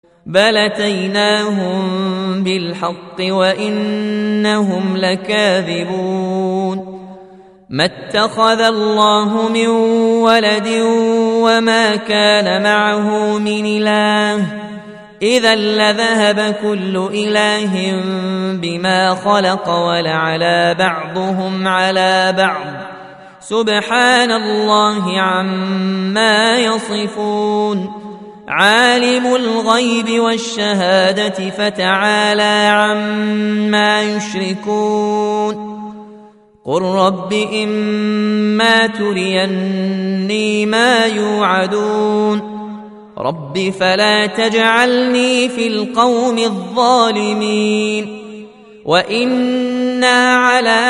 بل أتيناهم بالحق وإنهم لكاذبون ما اتخذ الله من ولد وما كان معه من إله إذا لذهب كل إله بما خلق ولعلى بعضهم على بعض سبحان الله عما يصفون عالم الغيب والشهادة فتعالى عما يشركون قل رب إما تريني ما يوعدون رب فلا تجعلني في القوم الظالمين وإنا على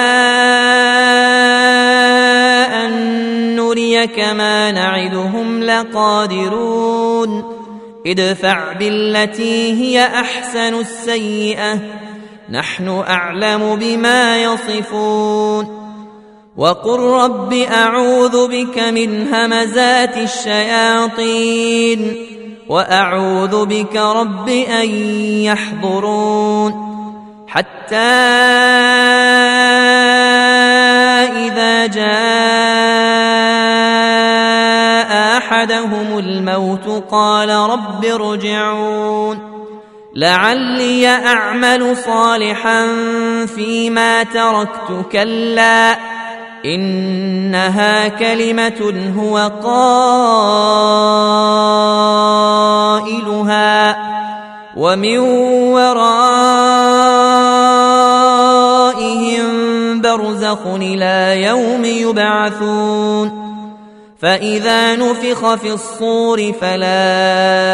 أن نريك ما نعدهم لقادرون ادفع بالتي هي أحسن السيئة نحن أعلم بما يصفون وقل رب أعوذ بك من همزات الشياطين وأعوذ بك رب أن يحضرون حتى إذا جاء أحدهم الموت قال رب ارجعون لعلي أعمل صالحا فيما تركت كلا إنها كلمة هو قائلها ومن ورائهم برزخ إلى يوم يبعثون فإذا نفخ في الصور فلا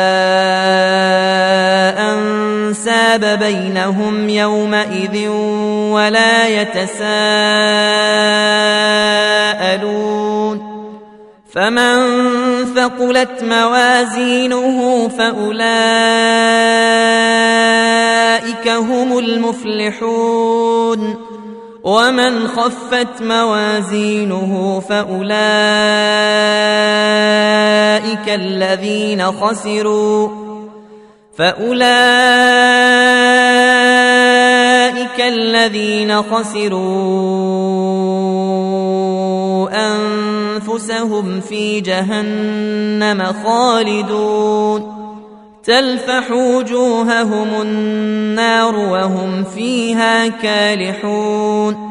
أنساب بينهم يومئذ ولا يتساءلون فمن ثقلت موازينه فأولئك هم المفلحون ومن خفت موازينه فأولئك الذين خسروا أنفسهم في جهنم خالدون تلفح وجوههم النار وهم فيها كالحون